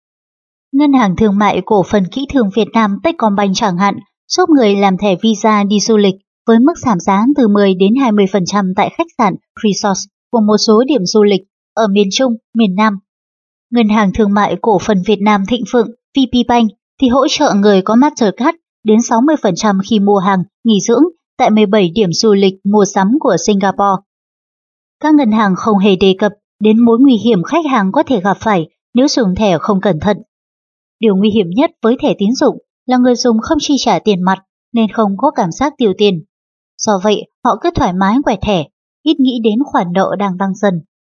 Ngân hàng Thương mại Cổ phần Kỹ thương Việt Nam Techcombank chẳng hạn giúp người làm thẻ Visa đi du lịch với mức giảm giá từ mười đến hai mươi phần trăm tại khách sạn resort của một số điểm du lịch ở miền Trung, miền Nam. Ngân hàng Thương mại Cổ phần Việt Nam Thịnh Vượng vê pê Bank thì hỗ trợ người có Mastercard đến sáu mươi phần trăm khi mua hàng, nghỉ dưỡng tại mười bảy điểm du lịch mua sắm của Singapore. Các ngân hàng không hề đề cập đến mối nguy hiểm khách hàng có thể gặp phải nếu dùng thẻ không cẩn thận. Điều nguy hiểm nhất với thẻ tín dụng là người dùng không chi trả tiền mặt nên không có cảm giác tiêu tiền. Do vậy, họ cứ thoải mái quẹt thẻ, ít nghĩ đến khoản nợ đang tăng dần.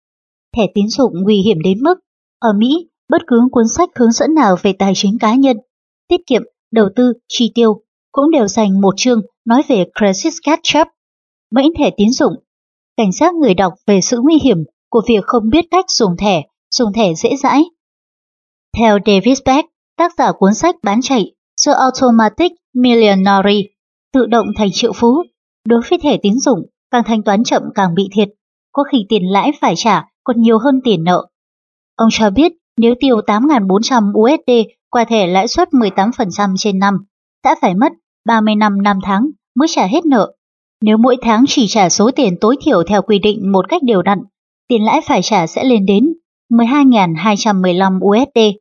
Thẻ tín dụng nguy hiểm đến mức, ở Mỹ, bất cứ cuốn sách hướng dẫn nào về tài chính cá nhân, tiết kiệm, đầu tư, chi tiêu cũng đều dành một chương nói về credit card trap, bẫy thẻ tín dụng, cảnh giác người đọc về sự nguy hiểm của việc không biết cách dùng thẻ, dùng thẻ dễ dãi. Theo David Beck, tác giả cuốn sách bán chạy The Automatic Millionaire, tự động thành triệu phú, đối với thẻ tín dụng, càng thanh toán chậm càng bị thiệt, có khi tiền lãi phải trả còn nhiều hơn tiền nợ. Ông cho biết nếu tiêu tám nghìn bốn trăm u ét đê qua thẻ lãi suất mười tám phần trăm trên năm, đã phải mất ba mươi năm năm tháng mới trả hết nợ. Nếu mỗi tháng chỉ trả số tiền tối thiểu theo quy định một cách đều đặn, tiền lãi phải trả sẽ lên đến mười hai nghìn hai trăm mười lăm u ét đê.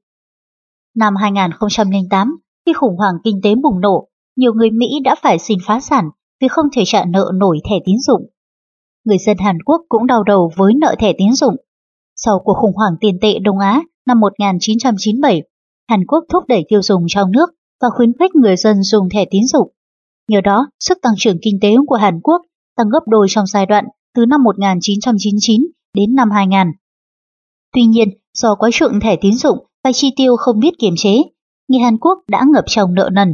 Năm hai nghìn không trăm lẻ tám, khi khủng hoảng kinh tế bùng nổ, nhiều người Mỹ đã phải xin phá sản vì không thể trả nợ nổi thẻ tín dụng. Người dân Hàn Quốc cũng đau đầu với nợ thẻ tín dụng. Sau cuộc khủng hoảng tiền tệ Đông Á năm một nghìn chín trăm chín mươi bảy, Hàn Quốc thúc đẩy tiêu dùng trong nước và khuyến khích người dân dùng thẻ tín dụng. Nhờ đó, sức tăng trưởng kinh tế của Hàn Quốc tăng gấp đôi trong giai đoạn từ năm một nghìn chín trăm chín mươi chín đến năm hai nghìn. Tuy nhiên, do quá trượng thẻ tín dụng và chi tiêu không biết kiềm chế, người Hàn Quốc đã ngập trong nợ nần.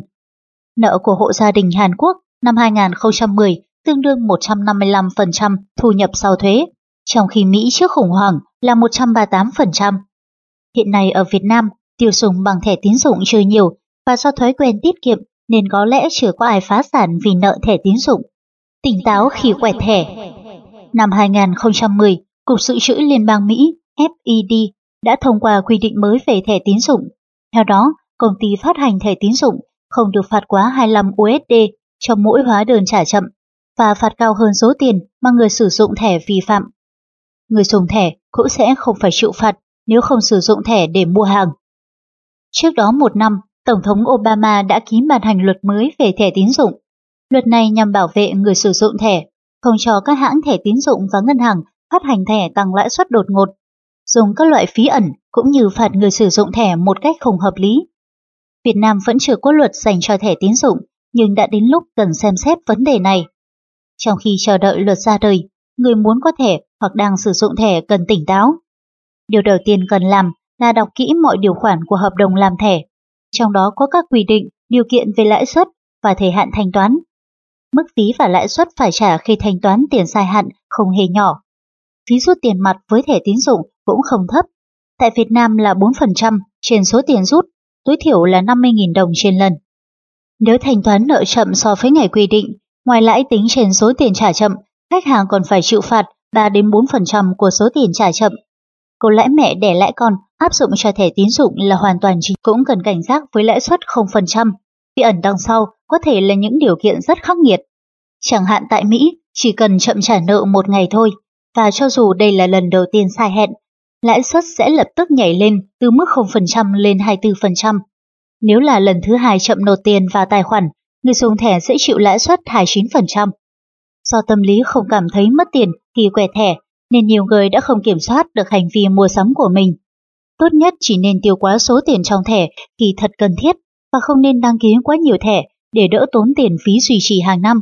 Nợ của hộ gia đình Hàn Quốc năm hai nghìn không trăm mười tương đương một trăm năm mươi lăm phần trăm thu nhập sau thuế, trong khi Mỹ trước khủng hoảng là một trăm ba mươi tám phần trăm. Hiện nay ở Việt Nam, tiêu dùng bằng thẻ tín dụng chưa nhiều và do thói quen tiết kiệm nên có lẽ chưa có ai phá sản vì nợ thẻ tín dụng. Tỉnh táo khi quẹt thẻ. Năm hai nghìn không trăm mười, Cục Dự trữ Liên bang Mỹ F E D đã thông qua quy định mới về thẻ tín dụng. Theo đó, công ty phát hành thẻ tín dụng không được phạt quá hai mươi lăm u ét đê cho mỗi hóa đơn trả chậm và phạt cao hơn số tiền mà người sử dụng thẻ vi phạm. Người dùng thẻ cũng sẽ không phải chịu phạt nếu không sử dụng thẻ để mua hàng. Trước đó một năm, Tổng thống Obama đã ký ban hành luật mới về thẻ tín dụng. Luật này nhằm bảo vệ người sử dụng thẻ, không cho các hãng thẻ tín dụng và ngân hàng phát hành thẻ tăng lãi suất đột ngột, dùng các loại phí ẩn cũng như phạt người sử dụng thẻ một cách không hợp lý. Việt Nam vẫn chưa có luật dành cho thẻ tín dụng, nhưng đã đến lúc cần xem xét vấn đề này. Trong khi chờ đợi luật ra đời, người muốn có thẻ hoặc đang sử dụng thẻ cần tỉnh táo. Điều đầu tiên cần làm là đọc kỹ mọi điều khoản của hợp đồng làm thẻ, trong đó có các quy định, điều kiện về lãi suất và thời hạn thanh toán. Mức phí và lãi suất phải trả khi thanh toán tiền dài hạn không hề nhỏ. Phí rút tiền mặt với thẻ tín dụng cũng không thấp. Tại Việt Nam là bốn phần trăm trên số tiền rút, tối thiểu là năm mươi nghìn đồng trên lần. Nếu thanh toán nợ chậm so với ngày quy định, ngoài lãi tính trên số tiền trả chậm, khách hàng còn phải chịu phạt ba đến bốn phần trăm của số tiền trả chậm. Câu lãi mẹ đẻ lãi con áp dụng cho thẻ tín dụng là hoàn toàn chính, cũng cần cảnh giác với lãi suất không phần trăm, vì ẩn đằng sau có thể là những điều kiện rất khắc nghiệt. Chẳng hạn tại Mỹ, chỉ cần chậm trả nợ một ngày thôi, và cho dù đây là lần đầu tiên sai hẹn, lãi suất sẽ lập tức nhảy lên từ mức không phần trăm lên hai mươi tư phần trăm. Nếu là lần thứ hai chậm nộp tiền vào tài khoản, người dùng thẻ sẽ chịu lãi suất hai mươi chín phần trăm. Do tâm lý không cảm thấy mất tiền khi quẹt thẻ, nên nhiều người đã không kiểm soát được hành vi mua sắm của mình. Tốt nhất chỉ nên tiêu quá số tiền trong thẻ khi thật cần thiết và không nên đăng ký quá nhiều thẻ để đỡ tốn tiền phí duy trì hàng năm.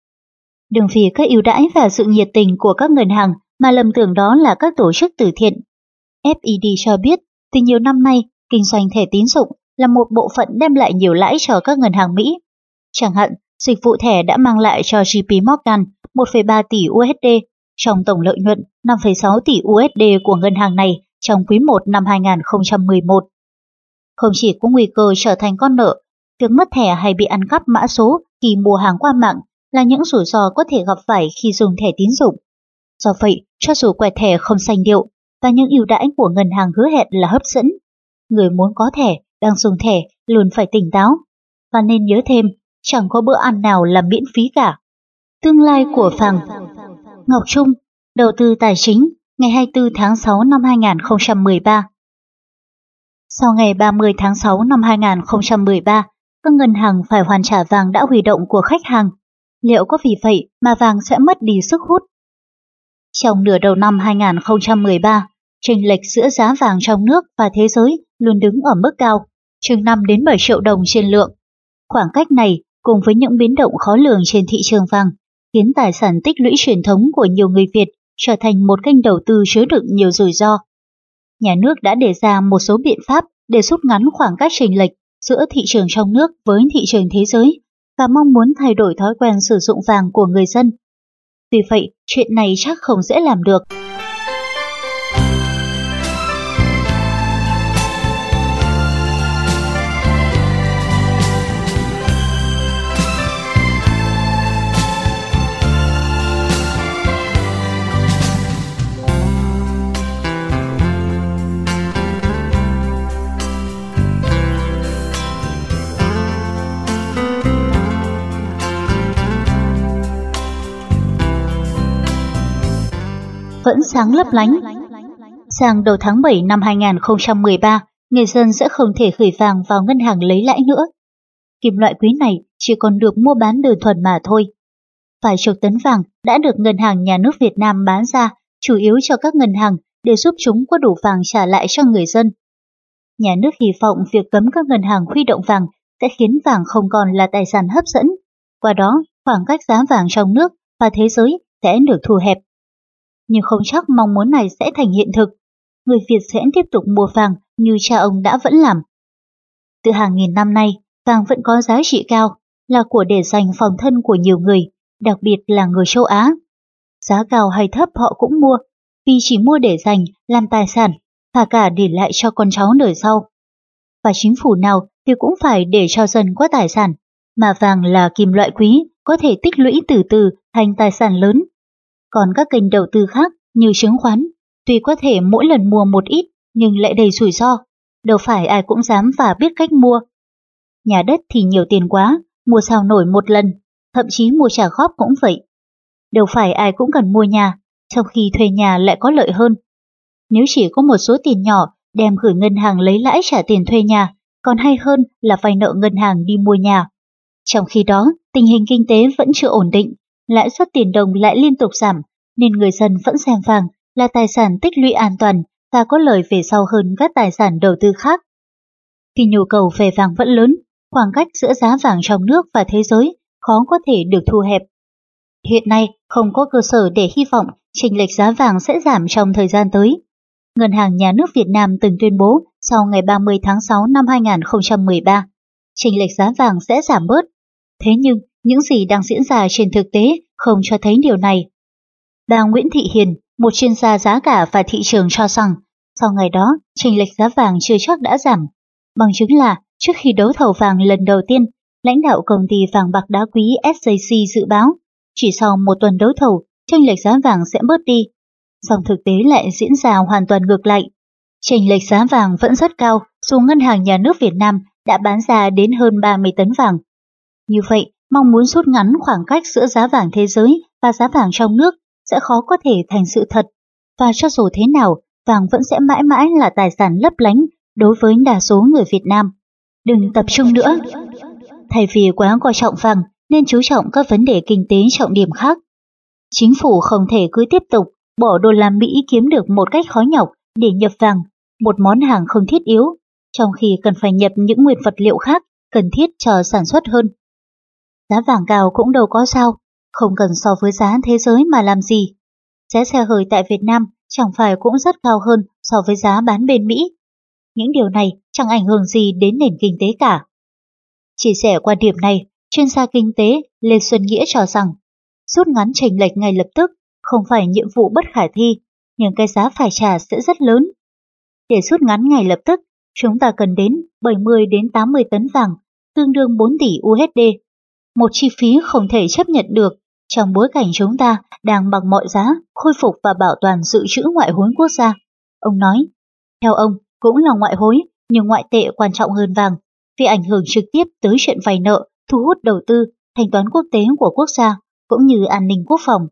Đừng vì các ưu đãi và sự nhiệt tình của các ngân hàng mà lầm tưởng đó là các tổ chức từ thiện. F E D cho biết, từ nhiều năm nay, kinh doanh thẻ tín dụng là một bộ phận đem lại nhiều lãi cho các ngân hàng Mỹ. Chẳng hạn, dịch vụ thẻ đã mang lại cho J P Morgan một phẩy ba tỷ u ét đê trong tổng lợi nhuận năm phẩy sáu tỷ u ét đê của ngân hàng này trong quý một năm hai nghìn không trăm mười một. Không chỉ có nguy cơ trở thành con nợ, việc mất thẻ hay bị ăn cắp mã số khi mua hàng qua mạng là những rủi ro có thể gặp phải khi dùng thẻ tín dụng. Do vậy, cho dù quẹt thẻ không sanh điệu và những ưu đãi của ngân hàng hứa hẹn là hấp dẫn, người muốn có thẻ, đang dùng thẻ luôn phải tỉnh táo. Và nên nhớ thêm, chẳng có bữa ăn nào là miễn phí cả. Tương lai của vàng. Ngọc Trung, đầu tư tài chính, ngày hai mươi tư tháng sáu năm hai nghìn không trăm mười ba. Sau ngày ba mươi tháng sáu năm hai nghìn không trăm mười ba, các ngân hàng phải hoàn trả vàng đã huy động của khách hàng. Liệu có vì vậy mà vàng sẽ mất đi sức hút? Trong nửa đầu năm hai nghìn không trăm mười ba, chênh lệch giữa giá vàng trong nước và thế giới luôn đứng ở mức cao. chừng năm đến bảy triệu đồng trên lượng. Khoảng cách này cùng với những biến động khó lường trên thị trường vàng khiến tài sản tích lũy truyền thống của nhiều người Việt trở thành một kênh đầu tư chứa đựng nhiều rủi ro. Nhà nước đã đề ra một số biện pháp để rút ngắn khoảng cách chênh lệch giữa thị trường trong nước với thị trường thế giới và mong muốn thay đổi thói quen sử dụng vàng của người dân. Vì vậy, chuyện này chắc không dễ làm được. Vẫn sáng lấp lánh. Sang đầu tháng bảy năm hai nghìn không trăm mười ba, người dân sẽ không thể gửi vàng vào ngân hàng lấy lãi nữa. Kim loại quý này chỉ còn được mua bán đơn thuần mà thôi. Vài chục tấn vàng đã được Ngân hàng Nhà nước Việt Nam bán ra chủ yếu cho các ngân hàng để giúp chúng có đủ vàng trả lại cho người dân. Nhà nước hy vọng việc cấm các ngân hàng huy động vàng sẽ khiến vàng không còn là tài sản hấp dẫn. Qua đó, khoảng cách giá vàng trong nước và thế giới sẽ được thu hẹp. Nhưng không chắc mong muốn này sẽ thành hiện thực. Người Việt sẽ tiếp tục mua vàng như cha ông đã vẫn làm. Từ hàng nghìn năm nay, vàng vẫn có giá trị cao, là của để dành phòng thân của nhiều người, đặc biệt là người châu Á. Giá cao hay thấp họ cũng mua, vì chỉ mua để dành, làm tài sản, và cả để lại cho con cháu đời sau. Và chính phủ nào thì cũng phải để cho dân có tài sản, mà vàng là kim loại quý, có thể tích lũy từ từ thành tài sản lớn. Còn các kênh đầu tư khác như chứng khoán, tuy có thể mỗi lần mua một ít nhưng lại đầy rủi ro, đâu phải ai cũng dám và biết cách mua. Nhà đất thì nhiều tiền quá, mua sao nổi một lần, thậm chí mua trả góp cũng vậy. Đâu phải ai cũng cần mua nhà, trong khi thuê nhà lại có lợi hơn. Nếu chỉ có một số tiền nhỏ đem gửi ngân hàng lấy lãi trả tiền thuê nhà, còn hay hơn là vay nợ ngân hàng đi mua nhà. Trong khi đó, tình hình kinh tế vẫn chưa ổn định, lãi suất tiền đồng lại liên tục giảm, nên người dân vẫn xem vàng là tài sản tích lũy an toàn và có lợi về sau hơn các tài sản đầu tư khác. Khi nhu cầu về vàng vẫn lớn, khoảng cách giữa giá vàng trong nước và thế giới khó có thể được thu hẹp. Hiện nay không có cơ sở để hy vọng chênh lệch giá vàng sẽ giảm trong thời gian tới. Ngân hàng Nhà nước Việt Nam từng tuyên bố sau ngày ba mươi tháng sáu năm hai nghìn không trăm mười ba, chênh lệch giá vàng sẽ giảm bớt. Thế nhưng, những gì đang diễn ra trên thực tế không cho thấy điều này. Bà Nguyễn Thị Hiền, một chuyên gia giá cả và thị trường cho rằng, sau ngày đó, chênh lệch giá vàng chưa chắc đã giảm. Bằng chứng là, trước khi đấu thầu vàng lần đầu tiên, lãnh đạo công ty vàng bạc đá quý ét gi xê dự báo, chỉ sau một tuần đấu thầu, chênh lệch giá vàng sẽ bớt đi. Song thực tế lại diễn ra hoàn toàn ngược lại. Chênh lệch giá vàng vẫn rất cao, dù Ngân hàng Nhà nước Việt Nam đã bán ra đến hơn ba mươi tấn vàng. Như vậy, mong muốn rút ngắn khoảng cách giữa giá vàng thế giới và giá vàng trong nước sẽ khó có thể thành sự thật. Và cho dù thế nào, vàng vẫn sẽ mãi mãi là tài sản lấp lánh đối với đa số người Việt Nam. Đừng tập trung nữa. Thay vì quá coi trọng vàng, nên chú trọng các vấn đề kinh tế trọng điểm khác. Chính phủ không thể cứ tiếp tục bỏ đô la Mỹ kiếm được một cách khó nhọc để nhập vàng, một món hàng không thiết yếu, trong khi cần phải nhập những nguyên vật liệu khác cần thiết cho sản xuất hơn. Giá vàng cao cũng đâu có sao, không cần so với giá thế giới mà làm gì. Giá xe hơi tại Việt Nam chẳng phải cũng rất cao hơn so với giá bán bên Mỹ. Những điều này chẳng ảnh hưởng gì đến nền kinh tế cả. Chia sẻ quan điểm này, chuyên gia kinh tế Lê Xuân Nghĩa cho rằng, rút ngắn chênh lệch ngay lập tức không phải nhiệm vụ bất khả thi, nhưng cái giá phải trả sẽ rất lớn. Để rút ngắn ngay lập tức, chúng ta cần đến bảy mươi đến tám mươi tấn vàng, tương đương bốn tỷ u ét đê. Một chi phí không thể chấp nhận được trong bối cảnh chúng ta đang bằng mọi giá khôi phục và bảo toàn dự trữ ngoại hối quốc gia. Ông nói, theo ông cũng là ngoại hối, nhưng ngoại tệ quan trọng hơn vàng vì ảnh hưởng trực tiếp tới chuyện vay nợ, thu hút đầu tư, thanh toán quốc tế của quốc gia cũng như an ninh quốc phòng.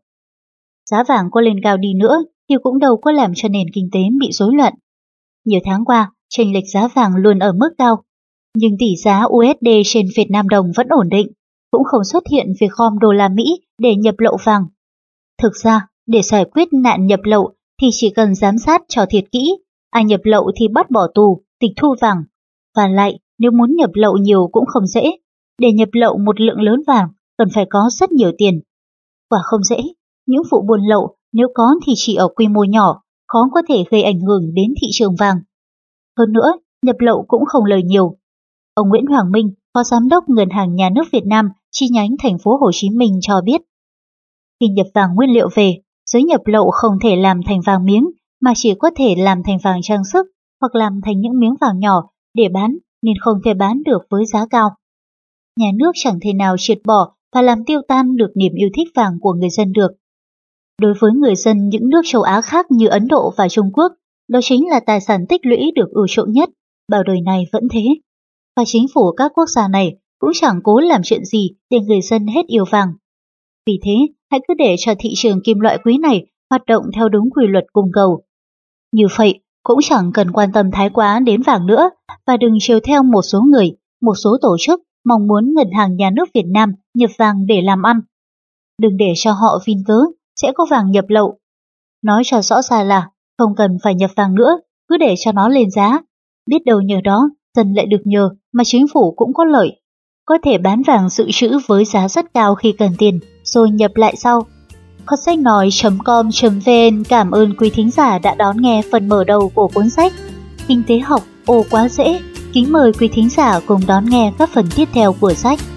Giá vàng có lên cao đi nữa thì cũng đâu có làm cho nền kinh tế bị rối loạn. Nhiều tháng qua, chênh lệch giá vàng luôn ở mức cao, nhưng tỷ giá u ét đê trên Việt Nam đồng vẫn ổn định, cũng không xuất hiện việc gom đô la Mỹ để nhập lậu vàng. Thực ra, để giải quyết nạn nhập lậu thì chỉ cần giám sát cho thiệt kỹ, ai nhập lậu thì bắt bỏ tù, tịch thu vàng. Và lại, nếu muốn nhập lậu nhiều cũng không dễ. Để nhập lậu một lượng lớn vàng cần phải có rất nhiều tiền. Quả không dễ, những vụ buôn lậu nếu có thì chỉ ở quy mô nhỏ, khó có thể gây ảnh hưởng đến thị trường vàng. Hơn nữa, nhập lậu cũng không lời nhiều. Ông Nguyễn Hoàng Minh, Phó Giám đốc Ngân hàng Nhà nước Việt Nam chi nhánh thành phố Hồ Chí Minh cho biết, khi nhập vàng nguyên liệu về, giới nhập lậu không thể làm thành vàng miếng mà chỉ có thể làm thành vàng trang sức hoặc làm thành những miếng vàng nhỏ để bán nên không thể bán được với giá cao. Nhà nước chẳng thể nào triệt bỏ và làm tiêu tan được niềm yêu thích vàng của người dân được. Đối với người dân những nước châu Á khác như Ấn Độ và Trung Quốc, đó chính là tài sản tích lũy được ưa chuộng nhất, bao đời này vẫn thế. Và chính phủ các quốc gia này cũng chẳng cố làm chuyện gì để người dân hết yêu vàng. Vì thế, hãy cứ để cho thị trường kim loại quý này hoạt động theo đúng quy luật cung cầu. Như vậy, cũng chẳng cần quan tâm thái quá đến vàng nữa và đừng chiều theo một số người, một số tổ chức mong muốn Ngân hàng Nhà nước Việt Nam nhập vàng để làm ăn. Đừng để cho họ vin cớ sẽ có vàng nhập lậu. Nói cho rõ ràng là không cần phải nhập vàng nữa, cứ để cho nó lên giá. Biết đâu nhờ đó, dân lại được nhờ mà chính phủ cũng có lợi. Có thể bán vàng dự trữ với giá rất cao khi cần tiền, rồi nhập lại sau. Kho sách nói chấm com chấm vn cảm ơn quý thính giả đã đón nghe phần mở đầu của cuốn sách Kinh tế học, ồ quá dễ. Kính mời quý thính giả cùng đón nghe các phần tiếp theo của sách.